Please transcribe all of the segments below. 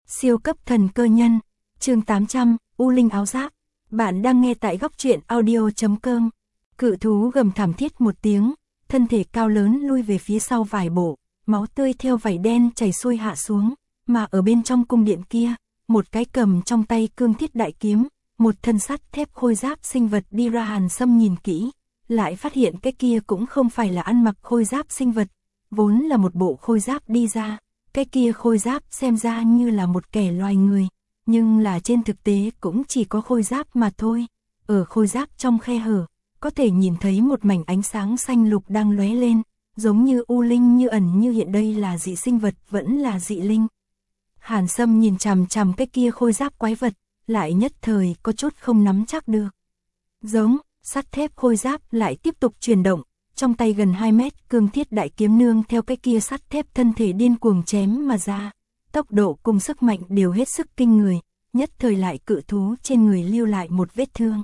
Siêu cấp thần cơ nhân, chương 800, U Linh áo giáp. Bạn đang nghe tại góc truyện audio.com. Cự thú gầm thảm thiết một tiếng, thân thể cao lớn lui về phía sau vài bộ, máu tươi theo vảy đen chảy xuôi hạ xuống, mà ở bên trong cung điện kia, một cái cầm trong tay cương thiết đại kiếm, một thân sắt thép khôi giáp sinh vật đi ra. Hàn Sâm nhìn kỹ, lại phát hiện cái kia cũng không phải là ăn mặc khôi giáp sinh vật, vốn là một bộ khôi giáp đi ra. Cái kia khôi giáp xem ra như là một kẻ loài người, nhưng là trên thực tế cũng chỉ có khôi giáp mà thôi. Ở khôi giáp trong khe hở, có thể nhìn thấy một mảnh ánh sáng xanh lục đang lóe lên, giống như u linh như ẩn như hiện. Đây là dị sinh vật vẫn là dị linh? Hàn Sâm nhìn chằm chằm cái kia khôi giáp quái vật, lại nhất thời có chút không nắm chắc được. Giống, sắt thép khôi giáp lại tiếp tục chuyển động. Trong tay gần 2 mét cương thiết đại kiếm nương theo cái kia sắt thép thân thể điên cuồng chém mà ra. Tốc độ cùng sức mạnh đều hết sức kinh người, nhất thời lại cự thú trên người lưu lại một vết thương.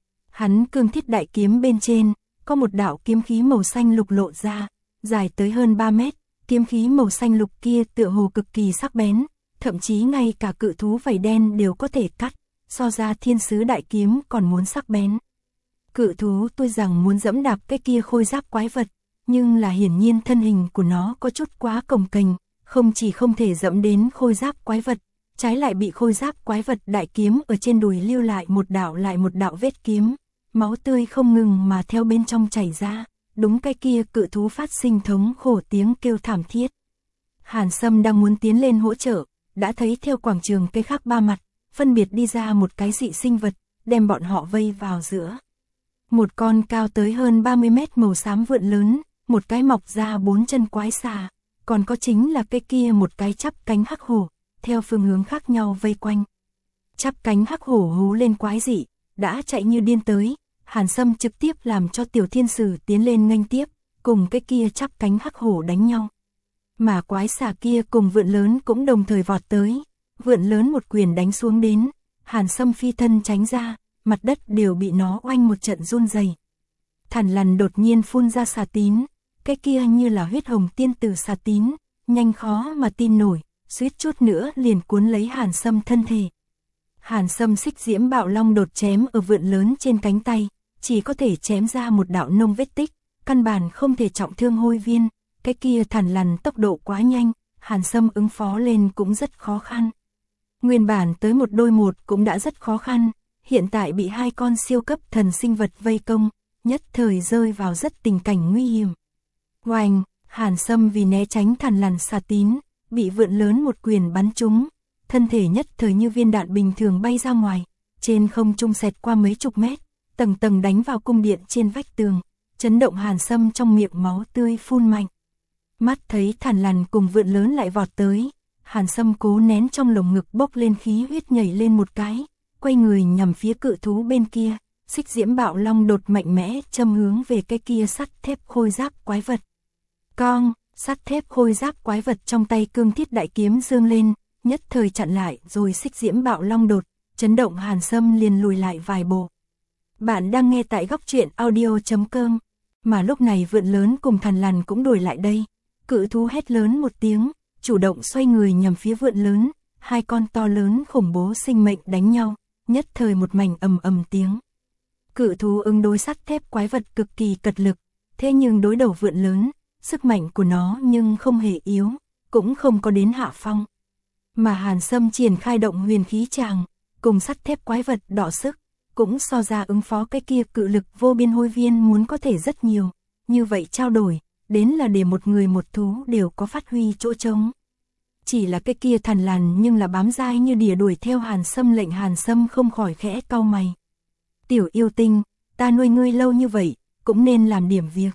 Hắn cương thiết đại kiếm bên trên, có một đạo kiếm khí màu xanh lục lộ ra, dài tới hơn 3 mét, kiếm khí màu xanh lục kia tựa hồ cực kỳ sắc bén, thậm chí ngay cả cự thú vảy đen đều có thể cắt, so ra thiên sứ đại kiếm còn muốn sắc bén. Cự thú tuy rằng muốn dẫm đạp cái kia khôi giáp quái vật, nhưng là hiển nhiên thân hình của nó có chút quá cồng kềnh, không chỉ không thể dẫm đến khôi giáp quái vật, trái lại bị khôi giáp quái vật đại kiếm ở trên đùi lưu lại một đạo lại một đạo vết kiếm, máu tươi không ngừng mà theo bên trong chảy ra, đúng cái kia cự thú phát sinh thống khổ tiếng kêu thảm thiết. Hàn Sâm đang muốn tiến lên hỗ trợ, đã thấy theo quảng trường cây khác ba mặt, phân biệt đi ra một cái dị sinh vật, đem bọn họ vây vào giữa. Một con cao tới hơn 30 mét màu xám vượn lớn, một cái mọc ra 4 chân quái xà, còn có chính là cái kia một cái chắp cánh hắc hổ, theo phương hướng khác nhau vây quanh. Chắp cánh hắc hổ hú lên quái dị, đã chạy như điên tới, Hàn Sâm trực tiếp làm cho tiểu thiên sử tiến lên nghênh tiếp, cùng cái kia chắp cánh hắc hổ đánh nhau. Mà quái xà kia cùng vượn lớn cũng đồng thời vọt tới, vượn lớn một quyền đánh xuống đến, Hàn Sâm phi thân tránh ra, mặt đất đều bị nó oanh một trận run rẩy. Thằn lằn đột nhiên phun ra xà tín, cái kia như là huyết hồng tiên tử xà tín, nhanh khó mà tin nổi, suýt chút nữa liền cuốn lấy Hàn Sâm thân thể. Hàn Sâm xích diễm bạo long đột chém ở vượn lớn trên cánh tay, chỉ có thể chém ra một đạo nông vết tích, căn bản không thể trọng thương hôi viên. Cái kia thằn lằn tốc độ quá nhanh, Hàn Sâm ứng phó lên cũng rất khó khăn. Nguyên bản tới một đôi một cũng đã rất khó khăn, hiện tại bị hai con siêu cấp thần sinh vật vây công, nhất thời rơi vào rất tình cảnh nguy hiểm. Oanh, Hàn Sâm vì né tránh thằn lằn xà tín, bị vượn lớn một quyền bắn trúng, thân thể nhất thời như viên đạn bình thường bay ra ngoài, trên không trung xẹt qua mấy chục mét, tầng tầng đánh vào cung điện trên vách tường, chấn động Hàn Sâm trong miệng máu tươi phun mạnh. Mắt thấy thằn lằn cùng vượn lớn lại vọt tới, Hàn Sâm cố nén trong lồng ngực bốc lên khí huyết nhảy lên một cái, quay người nhằm phía cự thú bên kia, xích diễm bạo long đột mạnh mẽ châm hướng về cái kia sắt thép khôi giáp quái vật. Cong, sắt thép khôi giáp quái vật trong tay cương thiết đại kiếm dương lên, nhất thời chặn lại rồi xích diễm bạo long đột, chấn động Hàn Sâm liền lùi lại vài bộ. Bạn đang nghe tại góc truyện audio.com, mà lúc này vượn lớn cùng thằn lằn cũng đuổi lại đây. Cự thú hét lớn một tiếng, chủ động xoay người nhằm phía vượn lớn, hai con to lớn khủng bố sinh mệnh đánh nhau, nhất thời một mảnh ầm ầm tiếng. Cự thú ứng đối sắt thép quái vật cực kỳ cật lực, thế nhưng đối đầu vượn lớn, sức mạnh của nó nhưng không hề yếu, cũng không có đến hạ phong. Mà Hàn Sâm triển khai động huyền khí tràng, cùng sắt thép quái vật đọ sức, cũng so ra ứng phó cái kia cự lực vô biên hôi viên muốn có thể rất nhiều, như vậy trao đổi, đến là để một người một thú đều có phát huy chỗ trống. Chỉ là cái kia thằn lằn nhưng là bám dai như đỉa đuổi theo Hàn Sâm, lệnh Hàn Sâm không khỏi khẽ cau mày. Tiểu yêu tinh, ta nuôi ngươi lâu như vậy, cũng nên làm điểm việc.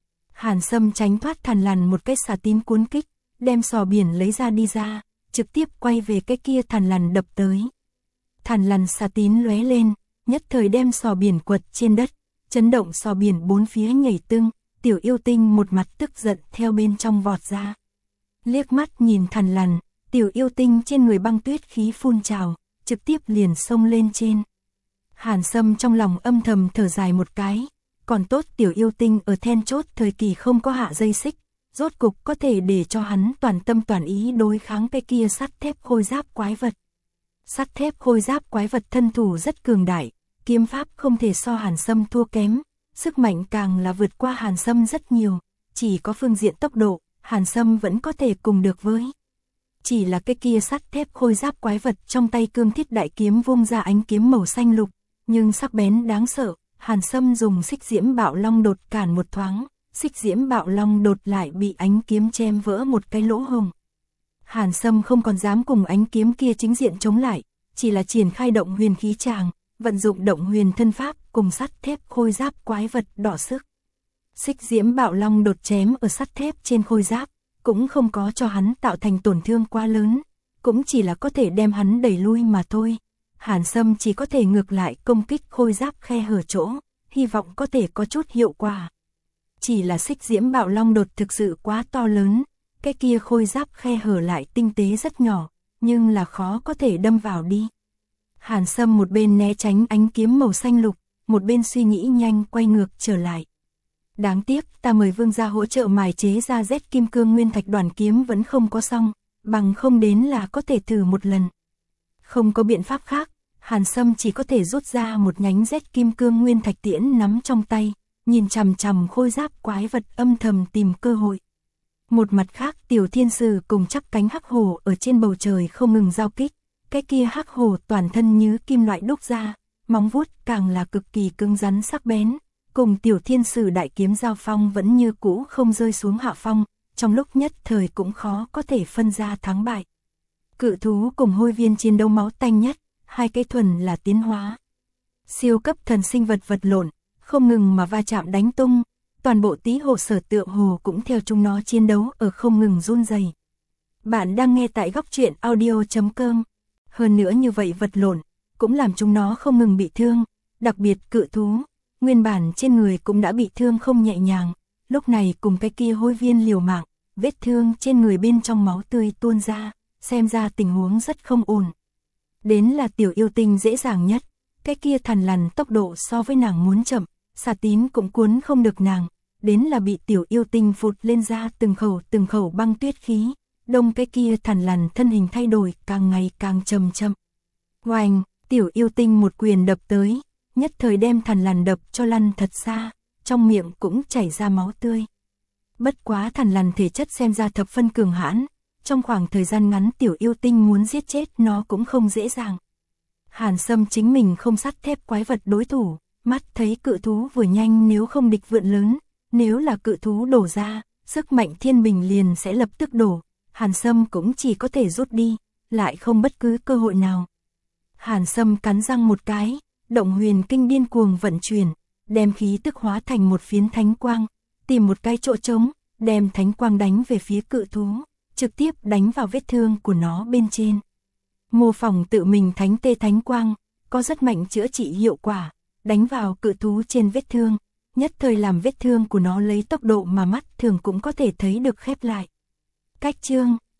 Hàn Sâm tránh thoát thằn lằn một cái xà tín cuốn kích, đem sò biển lấy ra đi ra, trực tiếp quay về cái kia thằn lằn đập tới. Thằn lằn xà tín lóe lên, nhất thời đem sò biển quật trên đất, chấn động sò biển bốn phía nhảy tưng. Tiểu yêu tinh một mặt tức giận theo bên trong vọt ra. Liếc mắt nhìn thằn lằn, tiểu yêu tinh trên người băng tuyết khí phun trào, trực tiếp liền xông lên trên. Hàn Sâm trong lòng âm thầm thở dài một cái, còn tốt tiểu yêu tinh ở then chốt thời kỳ không có hạ dây xích, rốt cục có thể để cho hắn toàn tâm toàn ý đối kháng cái kia sắt thép khôi giáp quái vật. Sắt thép khôi giáp quái vật thân thủ rất cường đại, kiếm pháp không thể so Hàn Sâm thua kém, sức mạnh càng là vượt qua Hàn Sâm rất nhiều, chỉ có phương diện tốc độ, Hàn Sâm vẫn có thể cùng được với. Chỉ là cái kia sắt thép khôi giáp quái vật trong tay cương thiết đại kiếm vung ra ánh kiếm màu xanh lục, nhưng sắc bén đáng sợ, Hàn Sâm dùng xích diễm bạo long đột cản một thoáng, xích diễm bạo long đột lại bị ánh kiếm chém vỡ một cái lỗ hổng. Hàn Sâm không còn dám cùng ánh kiếm kia chính diện chống lại, chỉ là triển khai động huyền khí tràng, vận dụng động huyền thân pháp cùng sắt thép khôi giáp quái vật đỏ sức. Xích diễm bạo long đột chém ở sắt thép trên khôi giáp, cũng không có cho hắn tạo thành tổn thương quá lớn, cũng chỉ là có thể đem hắn đẩy lui mà thôi. Hàn Sâm chỉ có thể ngược lại công kích khôi giáp khe hở chỗ, hy vọng có thể có chút hiệu quả. Chỉ là xích diễm bạo long đột thực sự quá to lớn, cái kia khôi giáp khe hở lại tinh tế rất nhỏ, nhưng là khó có thể đâm vào đi. Hàn Sâm một bên né tránh ánh kiếm màu xanh lục, một bên suy nghĩ nhanh quay ngược trở lại. Đáng tiếc, ta mời vương gia hỗ trợ mài chế ra Z kim cương nguyên thạch đoàn kiếm vẫn không có xong, bằng không đến là có thể thử một lần. Không có biện pháp khác, Hàn Sâm chỉ có thể rút ra một nhánh Z kim cương nguyên thạch tiễn nắm trong tay, nhìn chằm chằm khôi giáp quái vật âm thầm tìm cơ hội. Một mặt khác, tiểu thiên sử cùng chắp cánh hắc hổ ở trên bầu trời không ngừng giao kích, cái kia hắc hổ toàn thân như kim loại đúc ra, móng vuốt càng là cực kỳ cứng rắn sắc bén, cùng tiểu thiên sử đại kiếm giao phong vẫn như cũ không rơi xuống hạ phong, trong lúc nhất thời cũng khó có thể phân ra thắng bại. Cự thú cùng hôi viên chiến đấu máu tanh nhất, hai cái thuần là tiến hóa. Siêu cấp thần sinh vật vật lộn, không ngừng mà va chạm đánh tung, toàn bộ tí hồ sở tựa hồ cũng theo chúng nó chiến đấu ở không ngừng run rẩy. Bạn đang nghe tại góc truyện audio.com. Hơn nữa như vậy vật lộn, cũng làm chúng nó không ngừng bị thương, đặc biệt cự thú, nguyên bản trên người cũng đã bị thương không nhẹ nhàng, lúc này cùng cái kia hôi viên liều mạng, vết thương trên người bên trong máu tươi tuôn ra, xem ra tình huống rất không ổn. Đến là tiểu yêu tinh dễ dàng nhất, cái kia thằn lằn tốc độ so với nàng muốn chậm, xà tín cũng cuốn không được nàng, đến là bị tiểu yêu tinh phụt lên ra từng khẩu băng tuyết khí, đông cái kia thằn lằn thân hình thay đổi càng ngày càng chậm chậm. Oanh, tiểu yêu tinh một quyền đập tới, nhất thời đem thằn lằn đập cho lăn thật xa, trong miệng cũng chảy ra máu tươi. Bất quá thằn lằn thể chất xem ra thập phân cường hãn, trong khoảng thời gian ngắn tiểu yêu tinh muốn giết chết nó cũng không dễ dàng. Hàn Sâm chính mình không sắt thép quái vật đối thủ, mắt thấy cự thú vừa nhanh nếu không địch vượn lớn, nếu là cự thú đổ ra, sức mạnh thiên bình liền sẽ lập tức đổ, Hàn Sâm cũng chỉ có thể rút đi, lại không bất cứ cơ hội nào. Hàn Sâm cắn răng một cái, động huyền kinh điên cuồng vận chuyển, đem khí tức hóa thành một phiến thánh quang, tìm một cái chỗ trống, đem thánh quang đánh về phía cự thú, trực tiếp đánh vào vết thương của nó bên trên. Mô phỏng tự mình thánh tê thánh quang, có rất mạnh chữa trị hiệu quả, đánh vào cự thú trên vết thương, nhất thời làm vết thương của nó lấy tốc độ mà mắt thường cũng có thể thấy được khép lại. Cách chương